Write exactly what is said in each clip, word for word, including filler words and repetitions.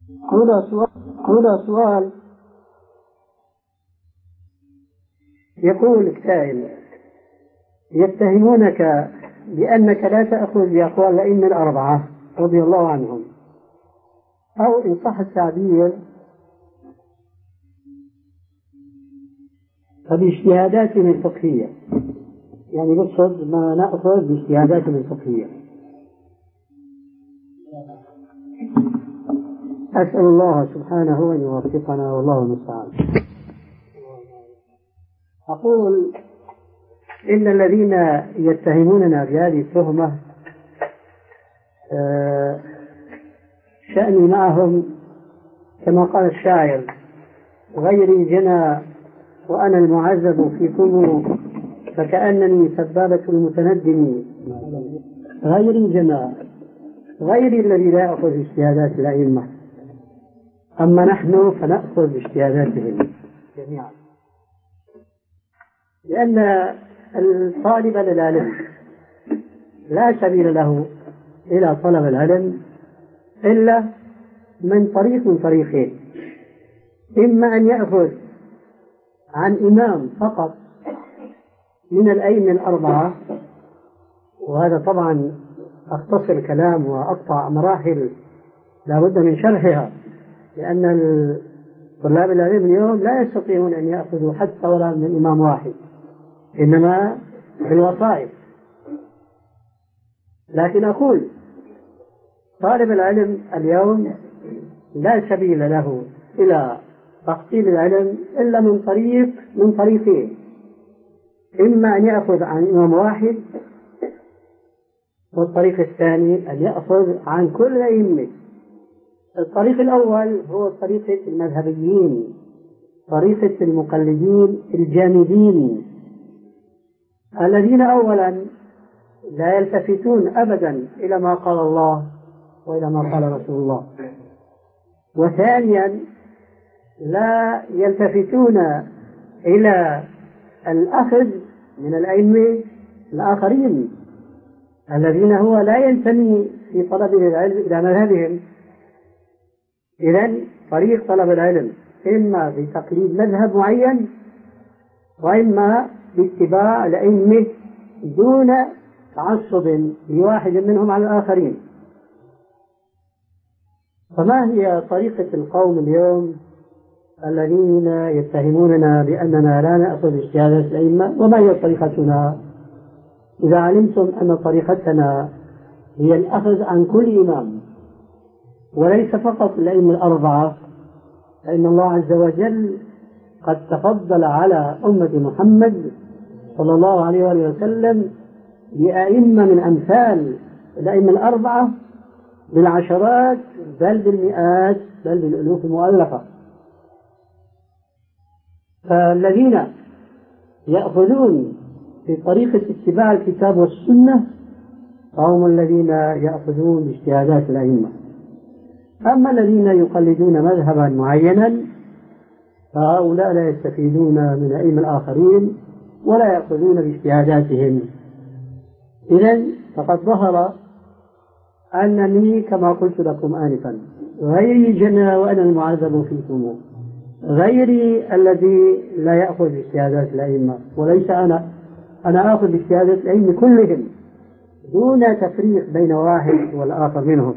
هنا سؤال, هنا سؤال يقول السائل: يتهمونك بأنك لا تأخذ بأقوال الأئمة الأربعة رضي الله عنهم، أو إن صح التعبير فباجتهاداتهم الفقهية، يعني نقصد ما نأخذ باجتهاداتهم الفقهية. أسأل الله سبحانه أن يوفقنا والله المستعان. أقول إن الذين يتهموننا بهذه التهمة شأني معهم كما قال الشاعر: غيري جنى وأنا المعذب فيكم فكأنني سبابة المتندم. غيري جنى، غيري الذي لا يأخذ اجتهادات الأئمة، أما نحن فنأخذ اجتهاداتهم جميعا، لأن الطالب للعلم لا سبيل له إلى طلب العلم إلا من طريق من طريقين: إما أن يأخذ عن إمام فقط من الأئمة الأربعة، وهذا طبعا أختصر الكلام وأقطع مراحل لا بد من شرحها، لأن طلاب العلم اليوم لا يستطيعون أن يأخذوا حتى ولا من إمام واحد، إنما بالوسائط. لكن أقول طالب العلم اليوم لا سبيل له إلى تحصيل العلم إلا من طريق من طريقين: إما أن يأخذ عن إمام واحد، والطريق الثاني أن يأخذ عن كل الأئمة. الطريق الأول هو طريقة المذهبيين، طريقة المقلدين الجامدين، الذين أولا لا يلتفتون أبدا إلى ما قال الله وإلى ما قال رسول الله، وثانيا لا يلتفتون إلى الأخذ من الأئمة الآخرين الذين هو لا ينتمي في طلب العلم إلى مذهبهم. إذن طريق طلب العلم إما بتقليد مذهب معين، وإما باتباع الأئمة دون تعصب لواحد منهم على الآخرين. فما هي طريقة القوم اليوم الذين يتهموننا بأننا لا نأخذ اجتهادات الأئمة؟ وما هي طريقتنا؟ إذا علمتم أن طريقتنا هي الأخذ عن كل إمام وليس فقط الأئمة الأربعة، فإن الله عز وجل قد تفضل على أمة محمد صلى الله عليه وآله وسلم بأئمة من أمثال الأئمة الأربعة بالعشرات بل بالمئات بل بالألوف المؤلفة. فالذين يأخذون في طريقة اتباع الكتاب والسنة هم الذين يأخذون باجتهادات الأئمة. أما الذين يقلدون مذهبا معينا فهؤلاء لا يستفيدون من الأئمة الآخرين ولا يأخذون باجتهاداتهم. إذن فقد ظهر أنني كما قلت لكم آنفا غيري جنى وأنا المعذب فيكم، غيري الذي لا يأخذ باجتهادات الأئمة وليس أنا، أنا آخذ باجتهادات الأئمة كلهم دون تفريق بين واحد والآخر منهم.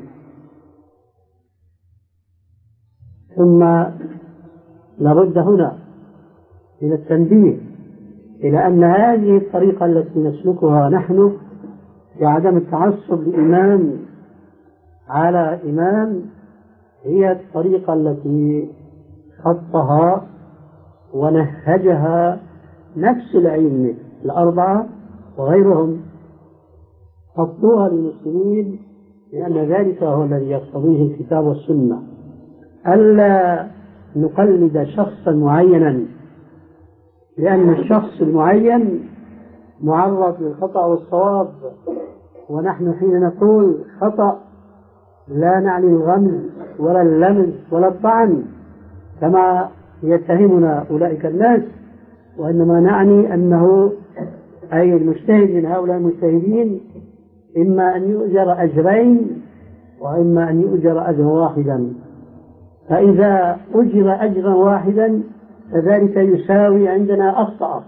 ثم لابد هنا من التنبيه إلى أن هذه الطريقة التي نسلكها نحن في عدم التعصب لإمام على إمام هي الطريقة التي خطها ونهجها نفس الأئمة الأربعة وغيرهم، خطوها للمسلمين، لأن ذلك هو الذي يقتضيه الكتاب والسنة، ألا نقلد شخصا معينا، لأن الشخص المعين معرض للخطأ والصواب، ونحن حين نقول خطأ لا نعني الغمز ولا اللمز ولا الطعن كما يتهمنا أولئك الناس، وإنما نعني أنه أي المجتهد من هؤلاء المجتهدين إما أن يؤجر أجرين وإما أن يؤجر أجر واحدا. فإذا أجر أجرا واحدا فذلك يساوي عندنا أخطأ،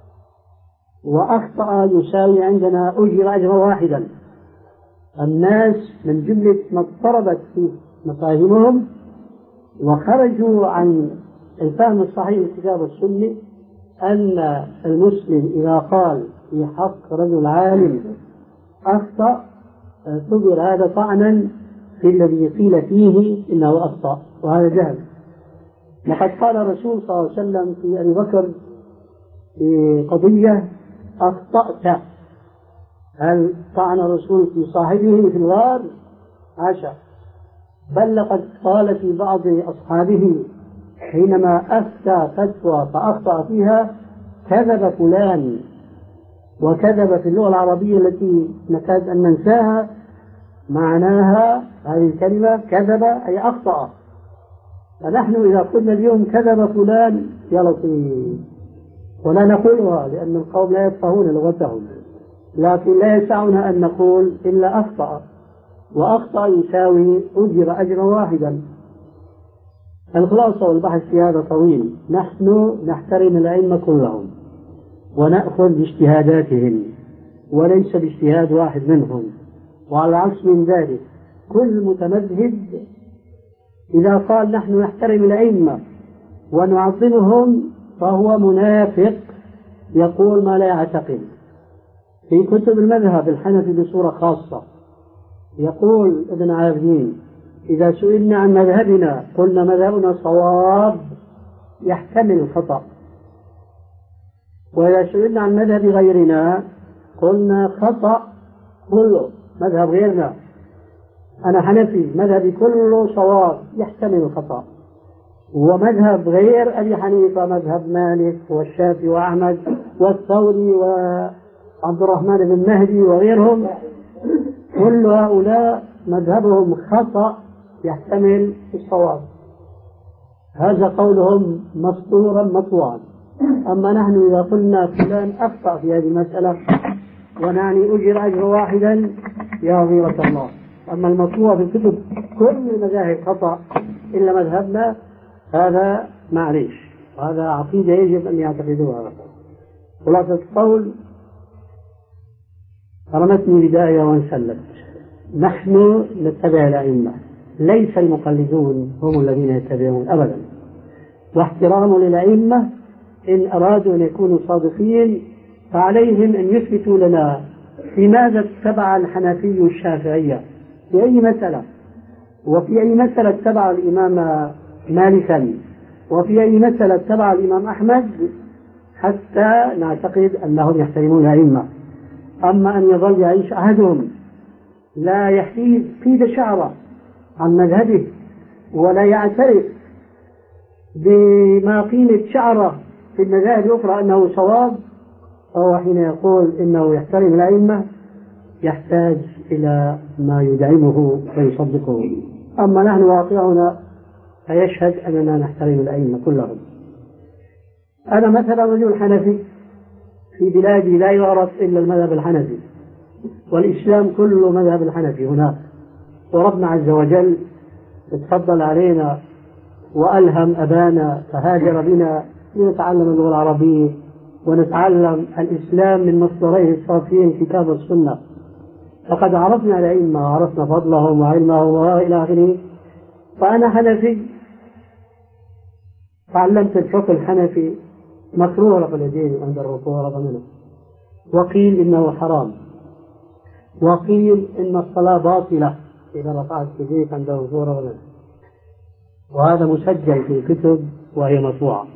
وأخطأ يساوي عندنا أجر أجرا واحدا. الناس من جملة ما اضطربت في مفاهيمهم وخرجوا عن الفهم الصحيح للكتاب والسنة أن المسلم إذا قال في حق رجل عالم أخطأ اعتبر هذا طعنا في الذي قيل فيه إنه أخطأ، وهذا جهل. لقد قال الرسول صلى الله عليه وسلم في أبي بكر في قضية أخطأت، هل طعن الرسول في صاحبه في الغار؟ حاشا، بل لقد قال في بعض أصحابه حينما أفتى فتوى فأخطأ فيها كذب فلان، وكذب في اللغة العربية التي نكاد أن ننساها معناها هذه الكلمة كذب أي أخطأ. فنحن إذا قلنا اليوم كذب فلان يا لطيف ولا نقولها لأن القوم لا يفقهون لغتهم، لكن لا يسعنا أن نقول إلا أخطأ، وأخطأ يساوي أجر أجرا واحدا. الخلاصة والبحث في هذا طويل. نحن نحترم الأئمة كلهم ونأخذ باجتهاداتهم وليس باجتهاد واحد منهم، وعلى العكس من ذلك كل متمذهب إذا قال نحن نحترم الأئمة ونعظمهم فهو منافق يقول ما لا يعتقد. في كتب المذهب الحنفي بصورة خاصة يقول ابن عابدين إذا سئلنا عن مذهبنا قلنا مذهبنا صواب يحتمل الخطأ، وإذا سئلنا عن مذهب غيرنا قلنا خطأ كله مذهب غيرنا. أنا حنفي مذهبي كله صواب يحتمل الخطأ، ومذهب غير أبي حنيفة مذهب مالك والشافعي وأحمد والثوري وعبد الرحمن بن مهدي وغيرهم كل هؤلاء مذهبهم خطأ يحتمل الصواب. هذا قولهم مسطورا مطوعا. أما نحن إذا قلنا فلان أخطأ في هذه المسألة ونعني أجر أجر واحدا يا غيرة الله. أما المطوع في الكتب كل المذاهب خطأ إلا مذهبنا هذا معليش، وهذا عقيدة يجب أن يعتقدوها. خلاصة القول رمتني بداية وانسلت. نحن نتبع الأئمة، ليس المقلدون هم الذين يتبعون أبدا. واحترام للأئمة إن أرادوا أن يكونوا صادقين فعليهم أن يثبتوا لنا لماذا اتبع الحنفي الشافعية في أي مسألة، وفي أي مسألة اتبع الإمام مالكا، وفي أي مسألة اتبع الإمام أحمد، حتى نعتقد أنهم يحترمون الأئمة. أما أن يظل يعيش أحدهم لا يحيد قيد شعره عن مذهبه ولا يعترف بما قيمة شعره في المذاهب الأخرى أنه صواب، فهو حين يقول إنه يحترم الأئمة يحتاج إلى ما يدعمه ويصدقه. أما نحن واقعنا فيشهد أننا نحترم الأئمة كلهم. أنا مثلا رجل حنفي في بلادي لا يعرف إلا المذهب الحنفي، والإسلام كله مذهب الحنفي هناك، وربنا عز وجل تفضل علينا وألهم أبانا فهاجر بنا لنتعلم اللغة العربية ونتعلم الإسلام من مصدريه الصافيين كتاب السنة. فقد عرفنا الأئمة وعرفنا فضلهم وعلمهم وإلى آخره. فأنا حنفي تعلمت الفقه الحنفي مكروه رفع اليدين عند الركوع ورفع منه، وقيل إنه حرام، وقيل إن الصلاة باطلة إذا رفعت يديك عند الركوع ورفع منه، وهذا مسجل في الكتب وهي مطبوعة.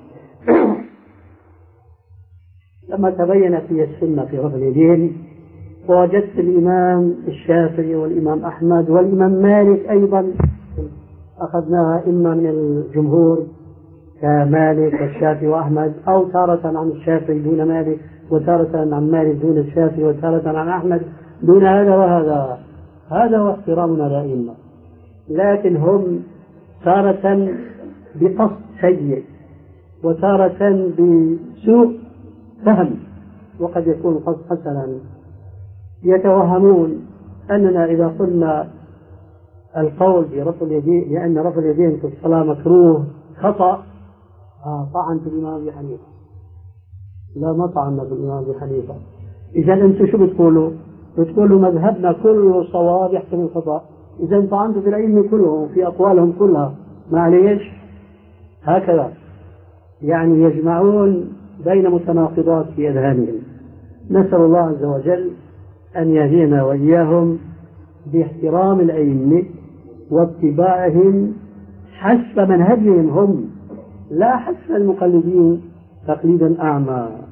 لما تبينت لي السنة في رفع اليدين ووجدت الإمام الشافعي والإمام أحمد والإمام مالك أيضا أخذناها إما من الجمهور كمالك والشافعي وأحمد، أو تارة عن الشافعي دون مالك، وتارة عن مالك دون الشافعي، وتارة عن أحمد دون هذا وهذا. هذا هو احترامنا للأئمة. لكن هم تارة بقصد سيء وتارة بسوء فهم، وقد يكون قصد حسنا. يتوهمون أننا إذا قلنا القول برفع اليدين لأن رفع اليدين في الصلاة مكروه خطأ، آه طعن في الإمام أبي حنيفة. لا ما طعنا في الإمام أبي حنيفة. إذا أنتم شو بتقولوا؟ بتقولوا مذهبنا كله صواب يحتمل خطأ، إذا طعنتوا في العلم كلهم في أقوالهم كلها، معليش هكذا يعني يجمعون بين متناقضات في أذهانهم. نسأل الله عز وجل أن يهدينا وإياهم باحترام الأئمة واتباعهم حسب منهجهم هم، لا حسب المقلدين تقليدا أعمى.